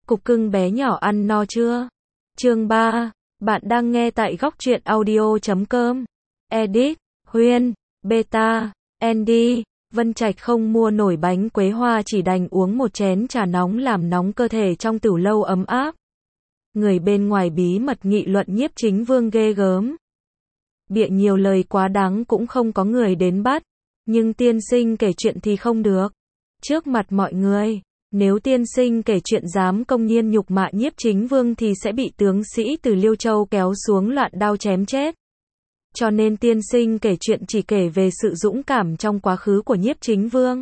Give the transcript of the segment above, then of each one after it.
Cục cưng bé nhỏ ăn no chưa? Chương 3, bạn đang nghe tại góc truyện audio.com. Edit, Huyên, Beta, Andy, Vân Trạch không mua nổi bánh quế hoa chỉ đành uống một chén trà nóng làm nóng cơ thể trong tửu lâu ấm áp. Người bên ngoài bí mật nghị luận Nhiếp Chính Vương ghê gớm. Bịa nhiều lời quá đáng cũng không có người đến bắt, nhưng tiên sinh kể chuyện thì không được. Trước mặt mọi người, nếu tiên sinh kể chuyện dám công nhiên nhục mạ Nhiếp Chính Vương thì sẽ bị tướng sĩ từ Liêu Châu kéo xuống loạn đao chém chết. Cho nên tiên sinh kể chuyện chỉ kể về sự dũng cảm trong quá khứ của Nhiếp Chính Vương.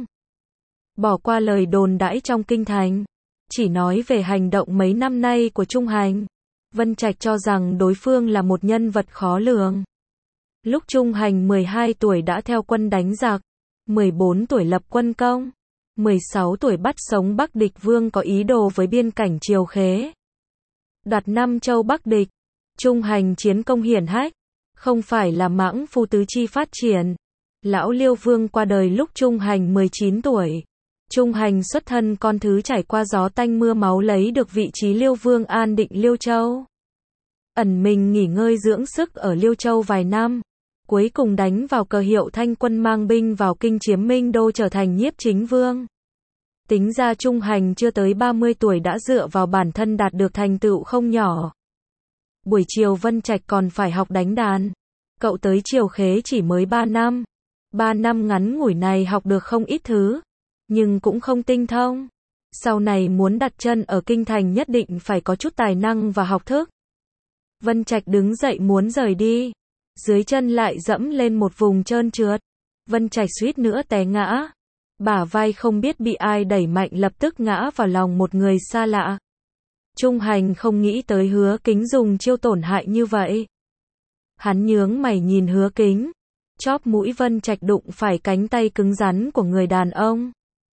Bỏ qua lời đồn đãi trong kinh thành, chỉ nói về hành động mấy năm nay của Trung Hành. Vân Trạch cho rằng đối phương là một nhân vật khó lường. Lúc Trung Hành 12 tuổi đã theo quân đánh giặc, 14 tuổi lập quân công, 16 tuổi bắt sống Bắc Địch Vương có ý đồ với biên cảnh Triều Khế. Đoạt Nam Châu Bắc Địch, Trung Hành chiến công hiển hách, không phải là mãng phu tứ chi phát triển. Lão Liêu Vương qua đời lúc Trung Hành 19 tuổi. Trung Hành xuất thân con thứ trải qua gió tanh mưa máu lấy được vị trí Liêu Vương an định Liêu Châu. Ẩn mình nghỉ ngơi dưỡng sức ở Liêu Châu vài năm, cuối cùng đánh vào cờ hiệu Thanh quân mang binh vào kinh chiếm Minh Đô trở thành Nhiếp Chính Vương. Tính ra Trung Hành chưa tới 30 tuổi đã dựa vào bản thân đạt được thành tựu không nhỏ. Buổi chiều Vân Trạch còn phải học đánh đàn. Cậu tới Triều Khế chỉ mới 3 năm. 3 năm ngắn ngủi này học được không ít thứ, nhưng cũng không tinh thông. Sau này muốn đặt chân ở kinh thành nhất định phải có chút tài năng và học thức. Vân Trạch đứng dậy muốn rời đi, dưới chân lại dẫm lên một vùng trơn trượt. Vân Trạch suýt nữa té ngã. Bả vai không biết bị ai đẩy mạnh lập tức ngã vào lòng một người xa lạ. Trung Hành không nghĩ tới Hứa Kính dùng chiêu tổn hại như vậy. Hắn nhướng mày nhìn Hứa Kính, chóp mũi Vân Trạch đụng phải cánh tay cứng rắn của người đàn ông.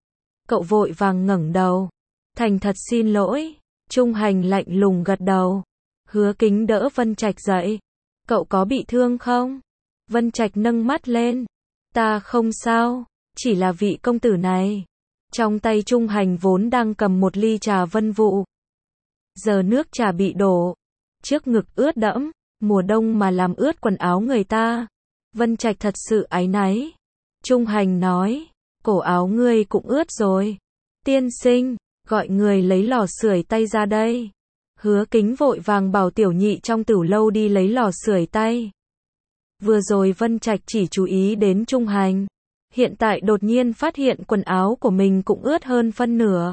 Cậu vội vàng ngẩng đầu, thành thật xin lỗi. Trung Hành lạnh lùng gật đầu. Hứa Kính đỡ Vân Trạch dậy. Cậu có bị thương không? Vân Trạch nâng mắt lên. Ta không sao, chỉ là vị công tử này. Trong tay Trung Hành vốn đang cầm một ly trà vân vụ. Giờ nước trà bị đổ, trước ngực ướt đẫm, mùa đông mà làm ướt quần áo người ta. Vân Trạch thật sự áy náy. Trung Hành nói, cổ áo ngươi cũng ướt rồi. Tiên sinh, gọi người lấy lò sưởi tay ra đây. Hứa Kính vội vàng bảo tiểu nhị trong tửu lâu đi lấy lò sưởi tay. Vừa rồi Vân Trạch chỉ chú ý đến Trung Hành, hiện tại đột nhiên phát hiện quần áo của mình cũng ướt hơn phân nửa.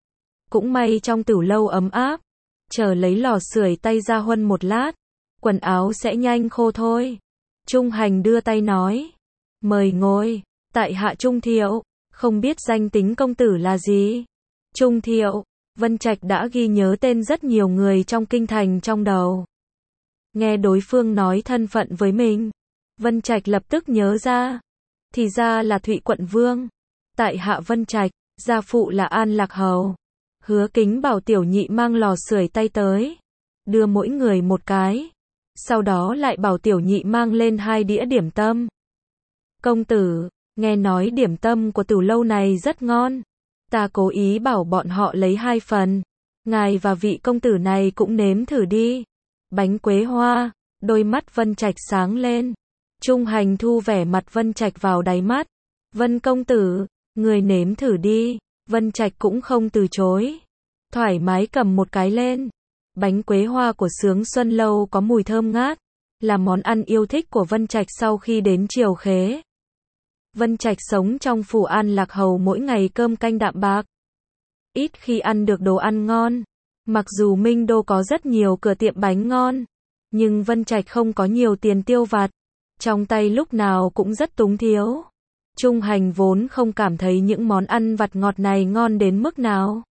Cũng may trong tửu lâu ấm áp, chờ lấy lò sưởi tay ra huân một lát, quần áo sẽ nhanh khô thôi. Trung Hành đưa tay nói, mời ngồi, tại hạ Trung Thiệu, không biết danh tính công tử là gì. Trung Thiệu, Vân Trạch đã ghi nhớ tên rất nhiều người trong kinh thành trong đầu. Nghe đối phương nói thân phận với mình, Vân Trạch lập tức nhớ ra, thì ra là Thụy Quận Vương. Tại hạ Vân Trạch, gia phụ là An Lạc Hầu. Hứa Kính bảo tiểu nhị mang lò sưởi tay tới, đưa mỗi người một cái, sau đó lại bảo tiểu nhị mang lên 2 đĩa điểm tâm. Công tử, nghe nói điểm tâm của tửu lâu này rất ngon, ta cố ý bảo bọn họ lấy 2 phần, ngài và vị công tử này cũng nếm thử đi. Bánh quế hoa, đôi mắt Vân Trạch sáng lên. Trung Hành thu vẻ mặt Vân Trạch vào đáy mắt. Vân công tử, người nếm thử đi. Vân Trạch cũng không từ chối, thoải mái cầm một cái lên. Bánh quế hoa của Sướng Xuân Lâu có mùi thơm ngát, là món ăn yêu thích của Vân Trạch sau khi đến Triều Khế. Vân Trạch sống trong phủ An Lạc Hầu mỗi ngày cơm canh đạm bạc, ít khi ăn được đồ ăn ngon. Mặc dù Minh Đô có rất nhiều cửa tiệm bánh ngon, nhưng Vân Trạch không có nhiều tiền tiêu vặt, trong tay lúc nào cũng rất túng thiếu. Trung Hành vốn không cảm thấy những món ăn vặt ngọt này ngon đến mức nào.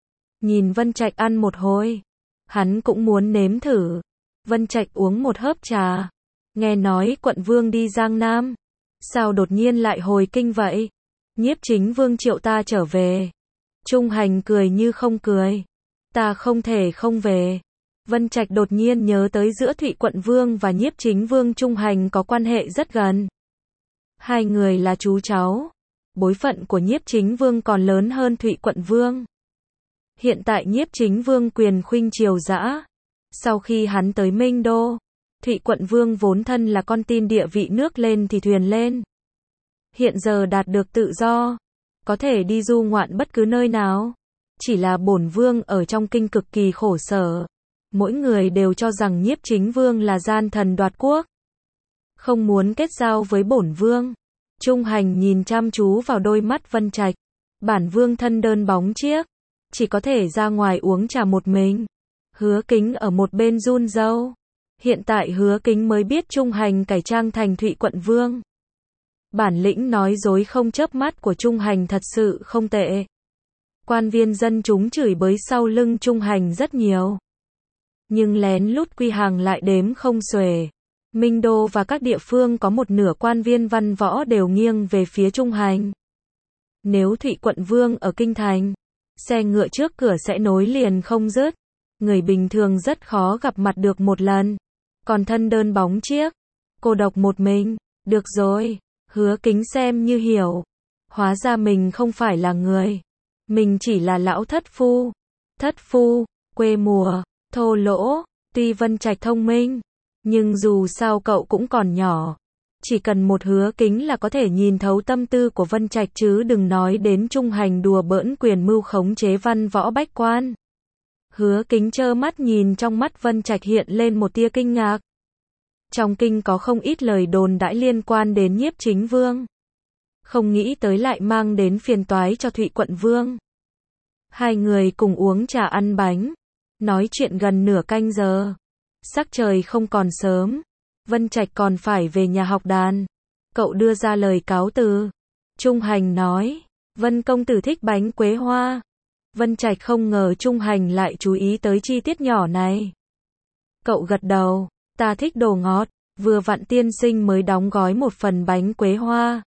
Nhìn Vân Trạch ăn một hồi, hắn cũng muốn nếm thử. Vân Trạch uống một hớp trà. Nghe nói quận vương đi Giang Nam, sao đột nhiên lại hồi kinh vậy? Nhiếp Chính Vương triệu ta trở về. Trung Hành cười như không cười. Ta không thể không về. Vân Trạch đột nhiên nhớ tới giữa Thụy Quận Vương và Nhiếp Chính Vương Trung Hành có quan hệ rất gần. 2 người là chú cháu. Bối phận của Nhiếp Chính Vương còn lớn hơn Thụy Quận Vương. Hiện tại Nhiếp Chính Vương quyền khuynh triều dã. Sau khi hắn tới Minh Đô, Thụy Quận Vương vốn thân là con tin địa vị nước lên thì thuyền lên. Hiện giờ đạt được tự do, có thể đi du ngoạn bất cứ nơi nào. Chỉ là bổn vương ở trong kinh cực kỳ khổ sở. Mỗi người đều cho rằng Nhiếp Chính Vương là gian thần đoạt quốc, không muốn kết giao với bổn vương. Trung Hành nhìn chăm chú vào đôi mắt Vân Trạch. Bản vương thân đơn bóng chiếc, chỉ có thể ra ngoài uống trà một mình. Hứa Kính ở một bên run râu. Hiện tại Hứa Kính mới biết Trung Hành cải trang thành Thụy Quận Vương. Bản lĩnh nói dối không chớp mắt của Trung Hành thật sự không tệ. Quan viên dân chúng chửi bới sau lưng Trung Hành rất nhiều, nhưng lén lút quy hàng lại đếm không xuể. Minh Đô và các địa phương có một nửa quan viên văn võ đều nghiêng về phía Trung Hành. Nếu Thụy Quận Vương ở kinh thành, xe ngựa trước cửa sẽ nối liền không dứt. Người bình thường rất khó gặp mặt được một lần. Còn thân đơn bóng chiếc, cô độc một mình. Được rồi, Hứa Kính xem như hiểu. Hóa ra mình không phải là người. Mình chỉ là lão thất phu. Thất phu, quê mùa, thô lỗ. Tuy Vân Trạch thông minh, nhưng dù sao cậu cũng còn nhỏ. Chỉ cần một Hứa Kính là có thể nhìn thấu tâm tư của Vân Trạch, chứ đừng nói đến Trung Hành đùa bỡn quyền mưu khống chế văn võ bách quan. Hứa Kính trơ mắt nhìn trong mắt Vân Trạch hiện lên một tia kinh ngạc. Trong kinh có không ít lời đồn đãi liên quan đến Nhiếp Chính Vương. Không nghĩ tới lại mang đến phiền toái cho Thụy Quận Vương. Hai người cùng uống trà ăn bánh, nói chuyện gần nửa canh giờ. Sắc trời không còn sớm, Vân Trạch còn phải về nhà học đàn. Cậu đưa ra lời cáo từ. Trung Hành nói, Vân công tử thích bánh quế hoa. Vân Trạch không ngờ Trung Hành lại chú ý tới chi tiết nhỏ này. Cậu gật đầu, ta thích đồ ngọt, vừa vặn tiên sinh mới đóng gói một phần bánh quế hoa.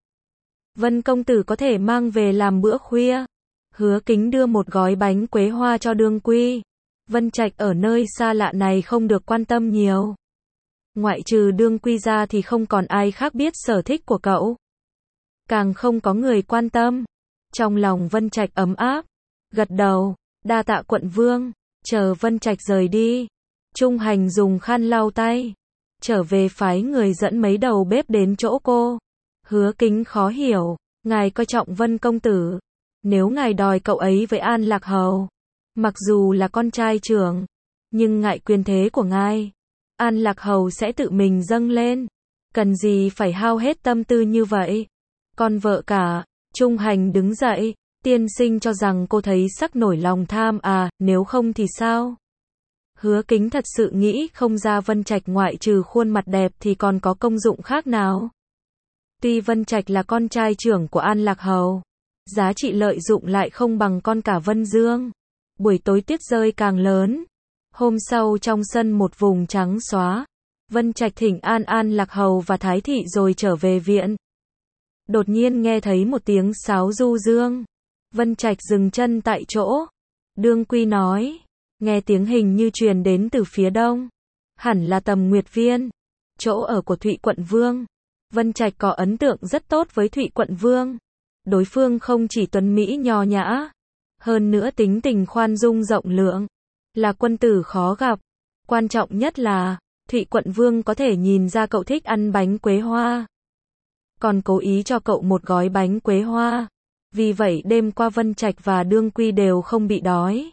Vân công tử có thể mang về làm bữa khuya. Hứa Kính đưa một gói bánh quế hoa cho Đương Quy. Vân Trạch ở nơi xa lạ này không được quan tâm nhiều. Ngoại trừ Đương Quy ra thì không còn ai khác biết sở thích của cậu. Càng không có người quan tâm. Trong lòng Vân Trạch ấm áp, gật đầu, đa tạ quận vương. Chờ Vân Trạch rời đi, Trung Hành dùng khăn lau tay, trở về phái người dẫn mấy đầu bếp đến chỗ cô. Hứa Kính khó hiểu, ngài coi trọng Vân công tử, nếu ngài đòi cậu ấy với An Lạc Hầu, mặc dù là con trai trưởng, nhưng ngại quyền thế của ngài, An Lạc Hầu sẽ tự mình dâng lên, cần gì phải hao hết tâm tư như vậy. Con vợ cả. Trung Hành đứng dậy, tiên sinh cho rằng cô thấy sắc nổi lòng tham à, nếu không thì sao? Hứa Kính thật sự nghĩ không ra Vân Trạch ngoại trừ khuôn mặt đẹp thì còn có công dụng khác nào. Tuy Vân Trạch là con trai trưởng của An Lạc Hầu, giá trị lợi dụng lại không bằng con cả Vân Dương. Buổi tối tuyết rơi càng lớn. Hôm sau trong sân một vùng trắng xóa, Vân Trạch thỉnh An Lạc Hầu và Thái Thị rồi trở về viện. Đột nhiên nghe thấy một tiếng sáo du dương. Vân Trạch dừng chân tại chỗ. Đương Quy nói, nghe tiếng hình như truyền đến từ phía đông. Hẳn là Tầm Nguyệt Viên, chỗ ở của Thụy Quận Vương. Vân Trạch có ấn tượng rất tốt với Thụy Quận Vương. Đối phương không chỉ tuấn mỹ nho nhã, hơn nữa tính tình khoan dung rộng lượng, là quân tử khó gặp. Quan trọng nhất là, Thụy Quận Vương có thể nhìn ra cậu thích ăn bánh quế hoa, còn cố ý cho cậu một gói bánh quế hoa. Vì vậy đêm qua Vân Trạch và Đương Quy đều không bị đói.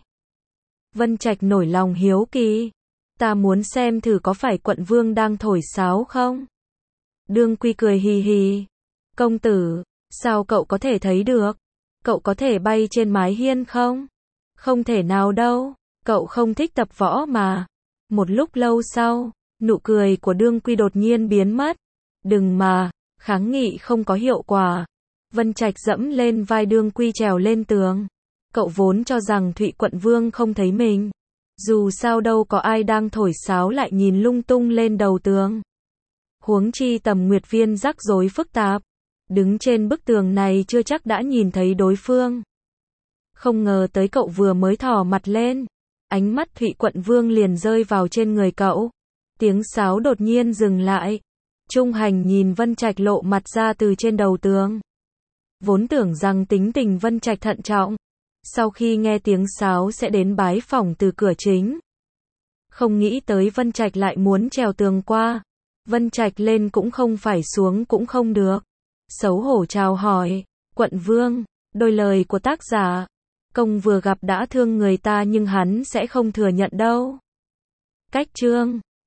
Vân Trạch nổi lòng hiếu kỳ. Ta muốn xem thử có phải Quận Vương đang thổi sáo không? Đương Quy cười hì hì. Công tử, sao cậu có thể thấy được? Cậu có thể bay trên mái hiên không? Không thể nào đâu, cậu không thích tập võ mà. Một lúc lâu sau, nụ cười của Đương Quy đột nhiên biến mất. Đừng mà, kháng nghị không có hiệu quả. Vân Trạch dẫm lên vai Đương Quy trèo lên tường. Cậu vốn cho rằng Thụy Quận Vương không thấy mình. Dù sao đâu có ai đang thổi sáo lại nhìn lung tung lên đầu tường. Huống chi Tầm Nguyệt Viên rắc rối phức tạp. Đứng trên bức tường này chưa chắc đã nhìn thấy đối phương. Không ngờ tới cậu vừa mới thò mặt lên, ánh mắt Thụy Quận Vương liền rơi vào trên người cậu. Tiếng sáo đột nhiên dừng lại. Trung Hành nhìn Vân Trạch lộ mặt ra từ trên đầu tường. Vốn tưởng rằng tính tình Vân Trạch thận trọng, Sau khi nghe tiếng sáo sẽ đến bái phỏng từ cửa chính. Không nghĩ tới Vân Trạch lại muốn trèo tường qua. Vân Trạch lên cũng không phải xuống cũng không được. Xấu hổ chào hỏi, quận vương, đôi lời của tác giả. Công vừa gặp đã thương người ta nhưng hắn sẽ không thừa nhận đâu. Cách chương